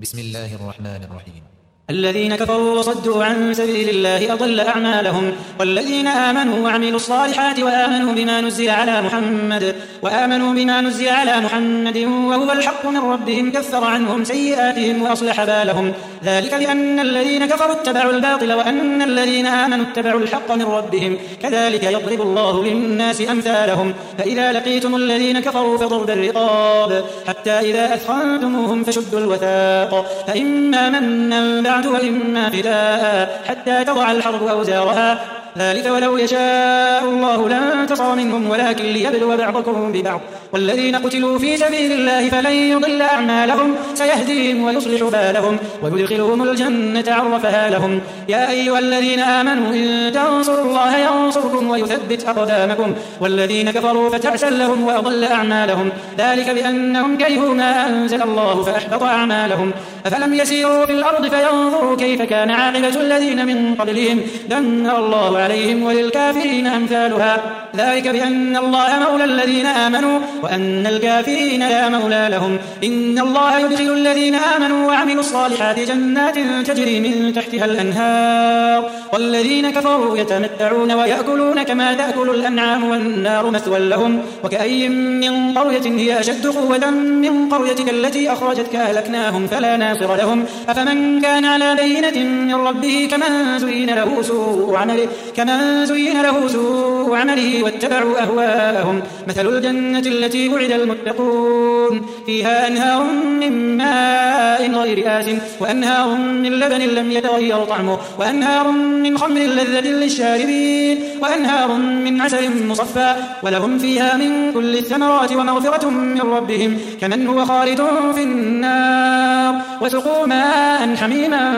بسم الله الرحمن الرحيم. الذين كفروا وصدوا عن سبيل الله أضل أعمالهم. والذين آمنوا وعملوا الصالحات وآمنوا بما نزل على محمد وهو الحق من ربهم كفر عنهم سيئاتهم وأصلح بالهم. ذلك بأن الذين كفروا اتبعوا الباطل وأن الذين آمنوا اتبعوا الحق من ربهم كذلك يضرب الله للناس أمثالهم. فإذا لقيتم الذين كفروا فضرب الرقاب حتى إذا أثخنتموهم فشدوا الوثاق فإما منا بعد وإما فداء حتى تضع الحرب أوزارها. ذلك ولو يشاء الله لانتصر منهم ولكن ليبلو بعضكم ببعض. والذين قتلوا في سبيل الله فلن يضل أعمالهم سيهديهم ويصلح بالهم ويدخلهم الجنة عرفها لهم. يا أيها الذين آمنوا إن تنصروا الله ينصركم ويثبت أقدامكم. والذين كفروا فتعسا لهم وأضل أعمالهم. ذلك بأنهم كرهوا ما أنزل الله فأحبط أعمالهم. أفلم يسيروا في الأرض فينظروا كيف كان عاقبة الذين من قبلهم دمر الله عليهم وللكافرين أمثالها. ذلك بأن الله مولى الذين آمنوا وأن الكافرين لا مولى لهم. إن الله يدخل الذين آمنوا وعملوا الصالحات جنات تجري من تحتها الأنهار والذين كفروا يتمتعون ويأكلون كما تأكل الأنعام والنار مثوى لهم. وكأي من قرية هي أشد قوة من قريتك التي أخرجتك أهلكناهم فلا ناصر لهم. أفمن كان على بينة من ربه كمن زين له سوء عمله واتبعوا أهواءهم. مثل الجنة التي وعد المتقون فيها أنهار من ماء غير آسن وأنهار من لبن لم يتغير طعمه وأنهار من خمر لذة للشاربين وأنهار من عسل مصفى ولهم فيها من كل الثمرات ومغفرة من ربهم كمن هو خالد في النار. وسقوا ماء حميما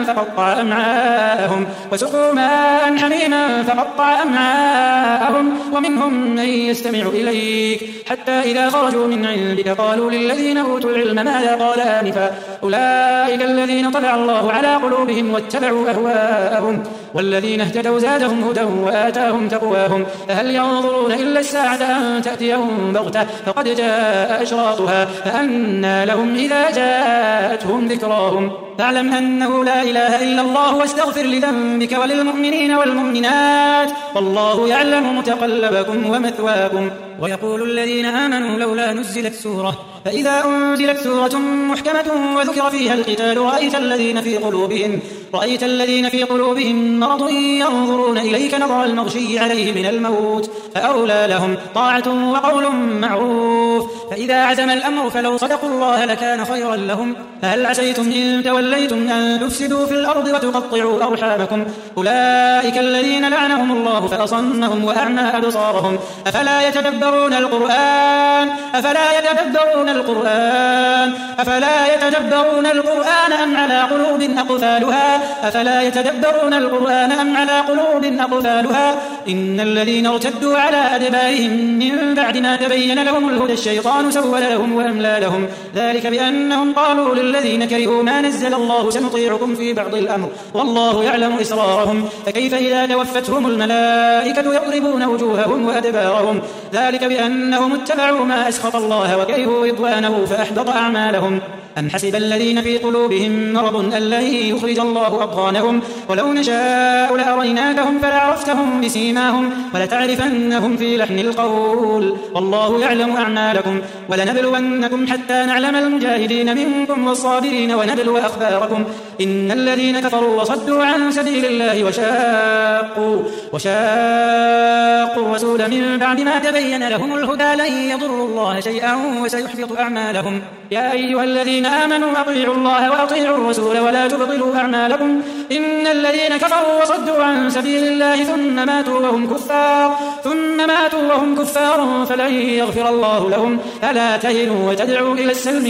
فقطع أمعاءهم ومنهم من يستمع إليك حتى إذا خرجوا من عندك قالوا للذين أوتوا العلم ماذا قال آنفا أولئك الذين طبع الله على قلوبهم واتبعوا أهواءهم. والذين اهتدوا زادهم هدى وآتاهم تقواهم. فهل ينظرون إلا الساعة أن تأتيهم بغتة فقد جاء أشراطها فأنى لهم إذا جاءتهم ذكراهم. فاعلم أنه لا إله إلا الله واستغفر لذنبك وللمؤمنين والمؤمنات والله يعلم متقلبكم ومثواكم. ويقول الذين آمنوا لولا نزلت سورة فإذا أنزلت سورة محكمة وذكر فيها القتال رأيت الذين في قلوبهم مرض ينظرون إليك نظر المغشي عليه من الموت فأولى لهم طاعة وقول معروف. فإذا عزم الأمر فلو صدقوا الله لكان خيرا لهم. فهل عسيتم إن توليتم أن تفسدوا في الأرض وتقطعوا أرحامكم أولئك الذين لعنهم الله فأصمهم وأعمى أبصارهم. أفلا يتدبرون القرآن أم على قلوب أقفالها. إن الذين ارتدوا على أدبارهم من بعد ما تبين لهم الهدى الشيطان سول لهم وأملى لهم. ذلك بأنهم قالوا للذين كرهوا ما نزل الله سنطيعكم في بعض الأمر والله يعلم إسرارهم. فكيف إذا توفتهم الملائكة يضربون وجوههم وأدبارهم. ذلك بأنهم اتبعوا ما أسخط الله وكرهوا رضوانه فأحبط أعمالهم. أم حسب الذين في قلوبهم مرض أن لن يخرج الله أضغانهم ولو نشاء لأريناكهم فلعرفتهم بسيماهم ولتعرفنهم في لحن القول والله يعلم أعمالكم. ولنبلونكم حتى نعلم المجاهدين منكم والصابرين ونبلو أخباركم. إن الذين كفروا وصدوا عن سبيل الله وشاقوا الرسول من بعد ما تبين لهم الهدى لن يضروا الله شيئا وسيحبط أعمالهم. يا أيها الذين آمنوا أطيعوا الله وأطيعوا الرسول ولا تبطلوا أعمالكم. إن الذين كفروا وصدوا عن سبيل الله ثم ماتوا وهم كفار فلن يغفر الله لهم. فلا تهنوا وتدعوا إلى السلم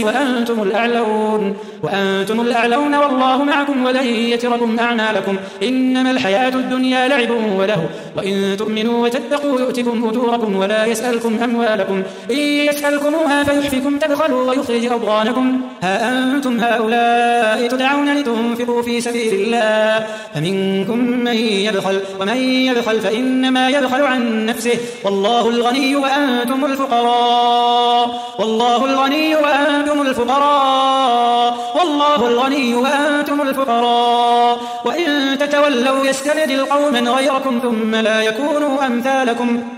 وأنتم الأعلون والله معكم ولن يتركم أعمالكم. إنما الحياة الدنيا لعب ولهو وإن تؤمنوا وتتقوا يؤتكم أجوركم ولا يسألكم أموالكم. إن يسألكموها فيحفكم تبخلوا ويخرج أضغانكم. ها أنتم هؤلاء تدعون لتنفقوا في سبيل الله فمنكم من يبخل ومن يبخل فإنما يبخل عن نفسه والله الغني وأنتم الفقراء والله الغني وأنتم الفقراء والله الغني وأنتم الفقراء وإن تتولوا يستبدل قوما غيركم ثم لا يكونوا أمثالكم